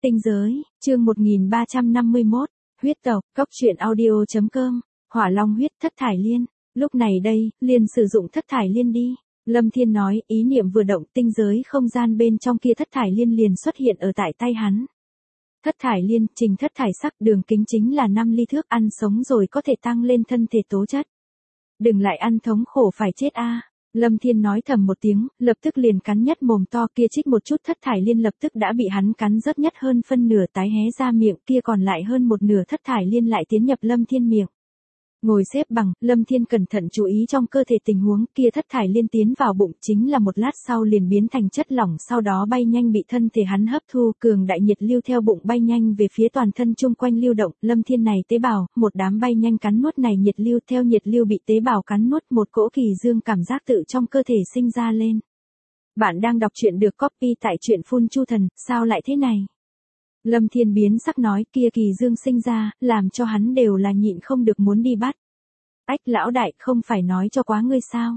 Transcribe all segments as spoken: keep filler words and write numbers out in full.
Tinh giới, chương một nghìn ba trăm năm mươi mốt, huyết tộc, cốc truyện audio chấm com, hỏa long huyết thất thải liên. Lúc này đây, liền sử dụng thất thải liên đi. Lâm Thiên nói, ý niệm vừa động, tinh giới không gian bên trong kia thất thải liên liền xuất hiện ở tại tay hắn. Thất thải liên, trình thất thải sắc, đường kính chính là năm ly thước, ăn sống rồi có thể tăng lên thân thể tố chất. Đừng lại ăn thống khổ phải chết a. Lâm Thiên nói thầm một tiếng, lập tức liền cắn nhất mồm to kia trích một chút thất thải liên lập tức đã bị hắn cắn rớt nhất hơn phân nửa tái hé ra miệng, kia còn lại hơn một nửa thất thải liên lại tiến nhập Lâm Thiên miệng. Ngồi xếp bằng, Lâm Thiên cẩn thận chú ý trong cơ thể tình huống, kia thất thải liên tiến vào bụng chính là một lát sau liền biến thành chất lỏng, sau đó bay nhanh bị thân thể hắn hấp thu, cường đại nhiệt lưu theo bụng bay nhanh về phía toàn thân chung quanh lưu động. Lâm Thiên này tế bào, một đám bay nhanh cắn nuốt này nhiệt lưu, theo nhiệt lưu bị tế bào cắn nuốt, một cỗ kỳ dương cảm giác tự trong cơ thể sinh ra lên. Bạn đang đọc truyện được copy tại truyện Phun Chu Thần, sao lại thế này? Lâm Thiên biến sắc nói, kia kỳ dương sinh ra, làm cho hắn đều là nhịn không được muốn đi bắt. Ách lão đại, không phải nói cho quá ngươi sao?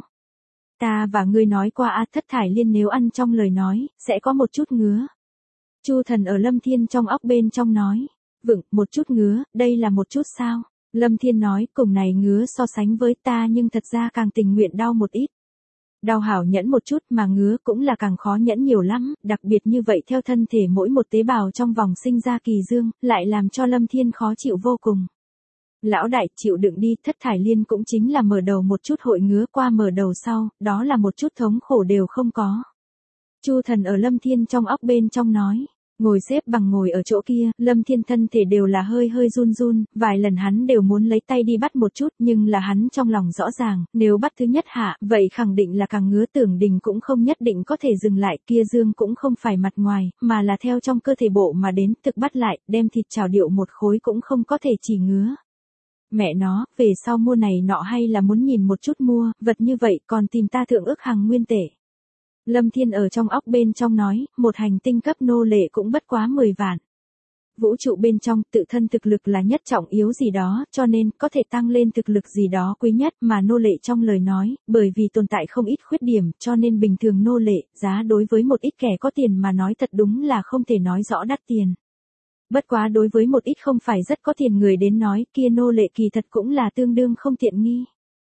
Ta và ngươi nói qua a, thất thải liên nếu ăn trong lời nói, sẽ có một chút ngứa. Chu Thần ở Lâm Thiên trong óc bên trong nói, vựng, một chút ngứa, đây là một chút sao? Lâm Thiên nói, cùng này ngứa so sánh với ta nhưng thật ra càng tình nguyện đau một ít. Đau hảo nhẫn một chút mà ngứa cũng là càng khó nhẫn nhiều lắm, đặc biệt như vậy theo thân thể mỗi một tế bào trong vòng sinh ra kỳ dương, lại làm cho Lâm Thiên khó chịu vô cùng. Lão đại, chịu đựng đi, thất thải liên cũng chính là mở đầu một chút hội ngứa, qua mở đầu sau, đó là một chút thống khổ đều không có. Chu Thần ở Lâm Thiên trong óc bên trong nói. Ngồi xếp bằng ngồi ở chỗ kia, Lâm Thiên thân thể đều là hơi hơi run run, vài lần hắn đều muốn lấy tay đi bắt một chút, nhưng là hắn trong lòng rõ ràng, nếu bắt thứ nhất hạ, vậy khẳng định là càng ngứa, tưởng đình cũng không nhất định có thể dừng lại, kia dương cũng không phải mặt ngoài, mà là theo trong cơ thể bộ mà đến, thực bắt lại, đem thịt trào điệu một khối cũng không có thể chỉ ngứa. Mẹ nó, về sau mua này nọ hay là muốn nhìn một chút mua, vật như vậy còn tìm ta thượng ước hàng nguyên tể. Lâm Thiên ở trong óc bên trong nói, một hành tinh cấp nô lệ cũng bất quá mười vạn. Vũ trụ bên trong, tự thân thực lực là nhất trọng yếu gì đó, cho nên, có thể tăng lên thực lực gì đó quý nhất, mà nô lệ trong lời nói, bởi vì tồn tại không ít khuyết điểm, cho nên bình thường nô lệ, giá đối với một ít kẻ có tiền mà nói thật đúng là không thể nói rõ đắt tiền. Bất quá đối với một ít không phải rất có tiền người đến nói, kia nô lệ kỳ thật cũng là tương đương không tiện nghi.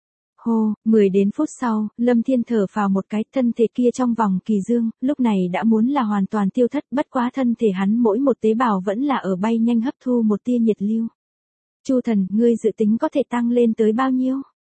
Hô, mười đến phút sau, Lâm Thiên thở phào một cái, thân thể kia trong vòng kỳ dương, lúc này đã muốn là hoàn toàn tiêu thất, bất quá thân thể hắn mỗi một tế bào vẫn là ở bay nhanh hấp thu một tia nhiệt lưu. Chu Thần, ngươi dự tính có thể tăng lên tới bao nhiêu?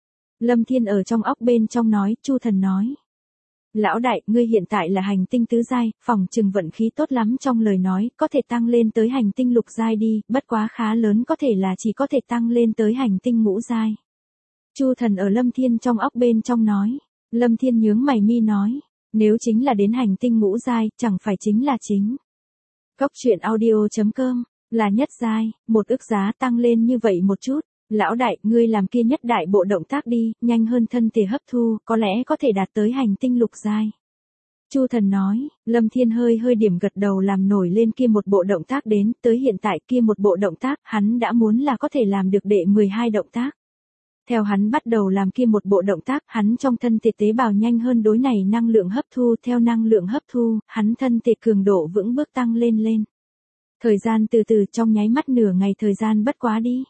Lâm Thiên ở trong óc bên trong nói, Chu Thần nói. Lão đại, ngươi hiện tại là hành tinh tứ giai, phòng trừng vận khí tốt lắm trong lời nói, có thể tăng lên tới hành tinh lục giai đi, bất quá khá lớn có thể là chỉ có thể tăng lên tới hành tinh ngũ giai. Chu Thần ở Lâm Thiên trong óc bên trong nói. Lâm Thiên nhướng mày mi nói, nếu chính là đến hành tinh ngũ giai, chẳng phải chính là chính. Cốc truyện audio chấm com, là nhất giai, một ức giá tăng lên như vậy một chút. Lão đại, ngươi làm kia nhất đại bộ động tác đi, nhanh hơn thân thể hấp thu, có lẽ có thể đạt tới hành tinh lục giai. Chu Thần nói, Lâm Thiên hơi hơi điểm gật đầu làm nổi lên kia một bộ động tác đến, tới hiện tại kia một bộ động tác, hắn đã muốn là có thể làm được đệ mười hai động tác. Theo hắn bắt đầu làm kia một bộ động tác, hắn trong thân thể tế bào nhanh hơn đối này năng lượng hấp thu, theo năng lượng hấp thu, hắn thân thể cường độ vững bước tăng lên lên. Thời gian từ từ trong nháy mắt nửa ngày thời gian bất quá đi.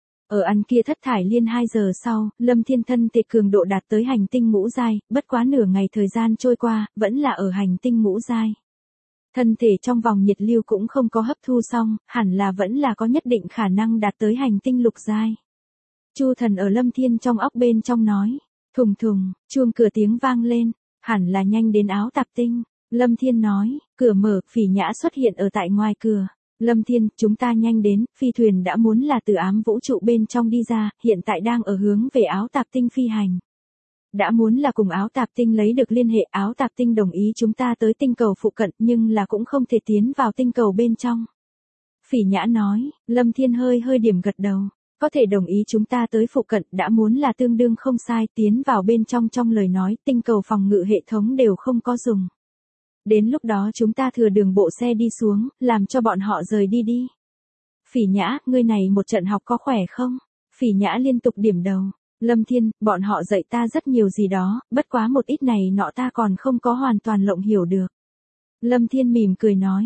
Ở ăn kia thất thải liên hai giờ sau, Lâm Thiên thân thể cường độ đạt tới hành tinh ngũ giai, bất quá nửa ngày thời gian trôi qua, vẫn là ở hành tinh ngũ giai. Thân thể trong vòng nhiệt lưu cũng không có hấp thu xong, hẳn là vẫn là có nhất định khả năng đạt tới hành tinh lục giai. Chu Thần ở Lâm Thiên trong óc bên trong nói, thùng thùng, chuông cửa tiếng vang lên, hẳn là nhanh đến áo tạp tinh. Lâm Thiên nói, cửa mở, Phỉ Nhã xuất hiện ở tại ngoài cửa. Lâm Thiên, chúng ta nhanh đến, phi thuyền đã muốn là từ ám vũ trụ bên trong đi ra, hiện tại đang ở hướng về áo tạp tinh phi hành. Đã muốn là cùng áo tạp tinh lấy được liên hệ, áo tạp tinh đồng ý chúng ta tới tinh cầu phụ cận nhưng là cũng không thể tiến vào tinh cầu bên trong. Phỉ Nhã nói, Lâm Thiên hơi hơi điểm gật đầu. Có thể đồng ý chúng ta tới phụ cận, đã muốn là tương đương không sai, tiến vào bên trong trong lời nói, tinh cầu phòng ngự hệ thống đều không có dùng. Đến lúc đó chúng ta thừa đường bộ xe đi xuống, làm cho bọn họ rời đi đi. Phỉ Nhã, ngươi này một trận học có khỏe không? Phỉ Nhã liên tục điểm đầu. Lâm Thiên, bọn họ dạy ta rất nhiều gì đó, bất quá một ít này nọ ta còn không có hoàn toàn lộng hiểu được. Lâm Thiên mỉm cười nói.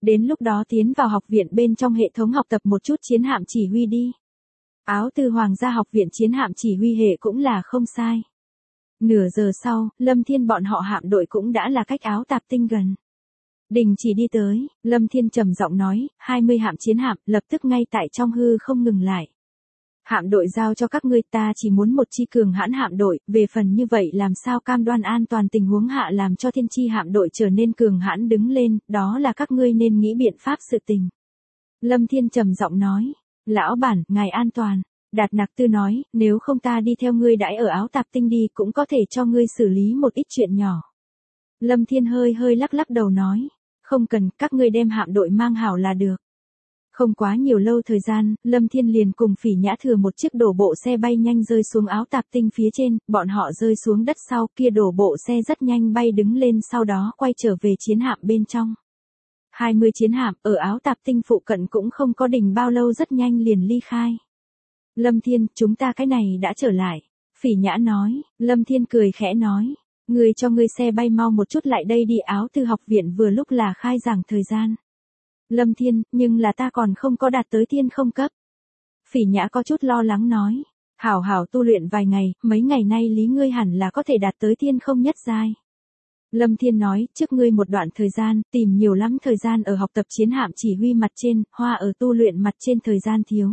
Đến lúc đó tiến vào học viện bên trong hệ thống học tập một chút chiến hạm chỉ huy đi. Áo tư hoàng gia học viện chiến hạm chỉ huy hệ cũng là không sai. Nửa giờ sau, Lâm Thiên bọn họ hạm đội cũng đã là cách áo tạp tinh gần. Đình chỉ đi tới, Lâm Thiên trầm giọng nói, hai mươi hạm chiến hạm, lập tức ngay tại trong hư không ngừng lại. Hạm đội giao cho các ngươi, ta chỉ muốn một chi cường hãn hạm đội, về phần như vậy làm sao cam đoan an toàn tình huống hạ làm cho thiên chi hạm đội trở nên cường hãn đứng lên, đó là các ngươi nên nghĩ biện pháp sự tình. Lâm Thiên trầm giọng nói, lão bản, ngài an toàn. Đạt Nặc Tư nói, nếu không ta đi theo ngươi đãi ở áo tạp tinh đi cũng có thể cho ngươi xử lý một ít chuyện nhỏ. Lâm Thiên hơi hơi lắc lắc đầu nói, không cần, các ngươi đem hạm đội mang hảo là được. Không quá nhiều lâu thời gian, Lâm Thiên liền cùng Phỉ Nhã thừa một chiếc đổ bộ xe bay nhanh rơi xuống áo tạp tinh phía trên, bọn họ rơi xuống đất sau kia đổ bộ xe rất nhanh bay đứng lên sau đó quay trở về chiến hạm bên trong. hai mươi chiến hạm ở áo tạp tinh phụ cận cũng không có đình bao lâu rất nhanh liền ly khai. Lâm Thiên, chúng ta cái này đã trở lại. Phỉ Nhã nói, Lâm Thiên cười khẽ nói, người cho ngươi xe bay mau một chút lại đây đi, áo tư học viện vừa lúc là khai giảng thời gian. Lâm Thiên, nhưng là ta còn không có đạt tới thiên không cấp. Phỉ Nhã có chút lo lắng nói, hảo hảo tu luyện vài ngày, mấy ngày nay lý ngươi hẳn là có thể đạt tới thiên không nhất giai. Lâm Thiên nói, trước ngươi một đoạn thời gian, tìm nhiều lắm thời gian ở học tập chiến hạm chỉ huy mặt trên, hoa ở tu luyện mặt trên thời gian thiếu.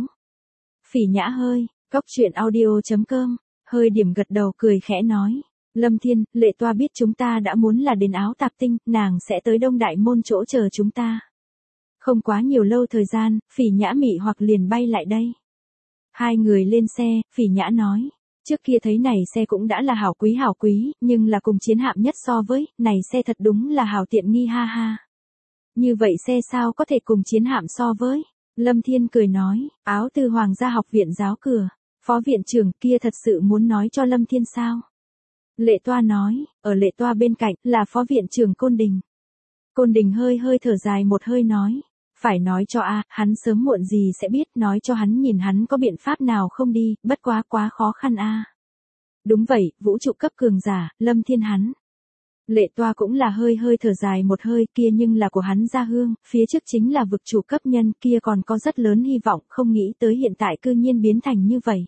Phỉ Nhã hơi, cóc truyện audio chấm com, hơi điểm gật đầu cười khẽ nói, Lâm Thiên, Lệ Toa biết chúng ta đã muốn là đến áo tạp tinh, nàng sẽ tới Đông Đại Môn chỗ chờ chúng ta. Không quá nhiều lâu thời gian, Phỉ Nhã mị hoặc liền bay lại đây. Hai người lên xe, Phỉ Nhã nói, trước kia thấy này xe cũng đã là hảo quý hảo quý, nhưng là cùng chiến hạm nhất so với, này xe thật đúng là hảo tiện nghi ha ha. Như vậy xe sao có thể cùng chiến hạm so với? Lâm Thiên cười nói, áo tư hoàng gia học viện giáo cửa, phó viện trưởng kia thật sự muốn nói cho Lâm Thiên sao? Lệ Toa nói, ở Lệ Toa bên cạnh là phó viện trưởng Côn Đình. Côn Đình hơi hơi thở dài một hơi nói, phải nói cho a, hắn sớm muộn gì sẽ biết, nói cho hắn nhìn hắn có biện pháp nào không đi, bất quá quá khó khăn a. Đúng vậy, vũ trụ cấp cường giả, Lâm Thiên hắn. Lệ Toa cũng là hơi hơi thở dài một hơi, kia nhưng là của hắn gia hương, phía trước chính là vực chủ cấp nhân, kia còn có rất lớn hy vọng, không nghĩ tới hiện tại cư nhiên biến thành như vậy.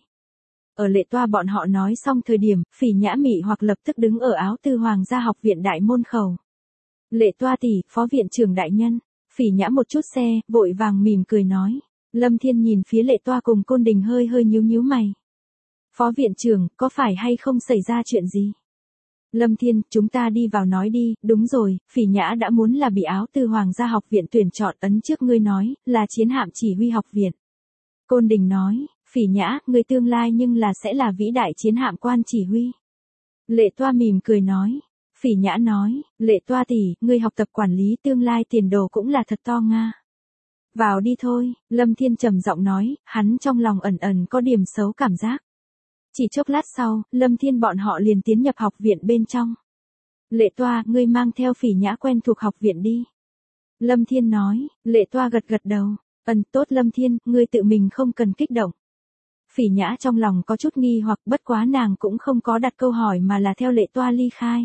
Ở Lệ Toa bọn họ nói xong thời điểm, Phỉ Nhã mị hoặc lập tức đứng ở áo tư hoàng gia học viện đại môn khẩu. Lệ Toa tỷ, phó viện trưởng đại nhân. Phỉ Nhã một chút xe, vội vàng mỉm cười nói. Lâm Thiên nhìn phía Lệ Toa cùng Côn Đình hơi hơi nhíu nhíu mày. Phó viện trưởng, có phải hay không xảy ra chuyện gì? Lâm Thiên, chúng ta đi vào nói đi, đúng rồi, Phỉ Nhã đã muốn là bị áo tư hoàng gia học viện tuyển chọn, ấn trước ngươi nói, là chiến hạm chỉ huy học viện. Côn Đình nói, Phỉ Nhã, ngươi tương lai nhưng là sẽ là vĩ đại chiến hạm quan chỉ huy. Lệ Toa mỉm cười nói. Phỉ Nhã nói, Lệ Toa tỷ, ngươi học tập quản lý tương lai tiền đồ cũng là thật to nga. Vào đi thôi, Lâm Thiên trầm giọng nói, hắn trong lòng ẩn ẩn có điểm xấu cảm giác. Chỉ chốc lát sau, Lâm Thiên bọn họ liền tiến nhập học viện bên trong. Lệ Toa, ngươi mang theo Phỉ Nhã quen thuộc học viện đi. Lâm Thiên nói, Lệ Toa gật gật đầu, ẩn tốt Lâm Thiên, ngươi tự mình không cần kích động. Phỉ Nhã trong lòng có chút nghi hoặc bất quá nàng cũng không có đặt câu hỏi mà là theo Lệ Toa ly khai.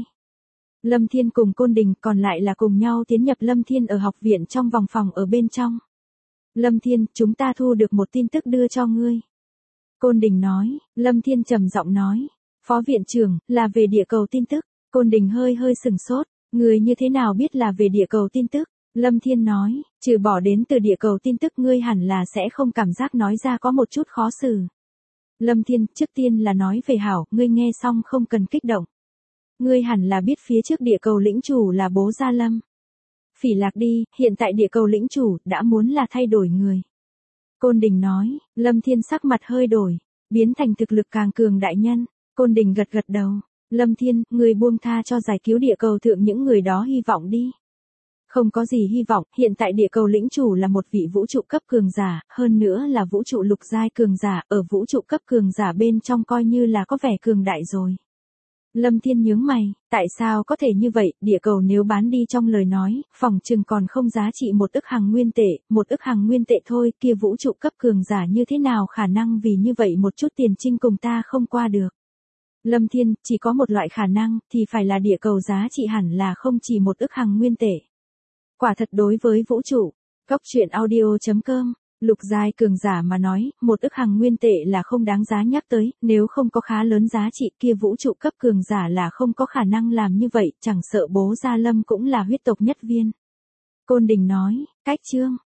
Lâm Thiên cùng Côn Đình còn lại là cùng nhau tiến nhập Lâm Thiên ở học viện trong vòng phòng ở bên trong. Lâm Thiên, chúng ta thu được một tin tức đưa cho ngươi. Côn Đình nói, Lâm Thiên trầm giọng nói, phó viện trưởng, là về địa cầu tin tức. Côn Đình hơi hơi sừng sốt, người như thế nào biết là về địa cầu tin tức? Lâm Thiên nói, trừ bỏ đến từ địa cầu tin tức ngươi hẳn là sẽ không cảm giác nói ra có một chút khó xử. Lâm Thiên, trước tiên là nói về hảo, ngươi nghe xong không cần kích động. Ngươi hẳn là biết phía trước địa cầu lĩnh chủ là Bố Gia Lâm. Phỉ Lạc đi, hiện tại địa cầu lĩnh chủ đã muốn là thay đổi người. Côn Đình nói, Lâm Thiên sắc mặt hơi đổi, biến thành thực lực càng cường đại nhân. Côn Đình gật gật đầu, Lâm Thiên, ngươi buông tha cho giải cứu địa cầu thượng những người đó hy vọng đi. Không có gì hy vọng, hiện tại địa cầu lĩnh chủ là một vị vũ trụ cấp cường giả, hơn nữa là vũ trụ lục giai cường giả, ở vũ trụ cấp cường giả bên trong coi như là có vẻ cường đại rồi. Lâm Thiên nhướng mày, tại sao có thể như vậy, địa cầu nếu bán đi trong lời nói, phòng chừng còn không giá trị một ức hằng nguyên tệ, một ức hằng nguyên tệ thôi, kia vũ trụ cấp cường giả như thế nào khả năng vì như vậy một chút tiền trinh cùng ta không qua được. Lâm Thiên, chỉ có một loại khả năng, thì phải là địa cầu giá trị hẳn là không chỉ một ức hằng nguyên tệ. Quả thật đối với vũ trụ. Cốc truyện audio chấm com, Lục Giai cường giả mà nói, một ức hằng nguyên tệ là không đáng giá nhắc tới, nếu không có khá lớn giá trị kia vũ trụ cấp cường giả là không có khả năng làm như vậy, chẳng sợ bố Gia Lâm cũng là huyết tộc nhất viên. Côn Đình nói, cách chương.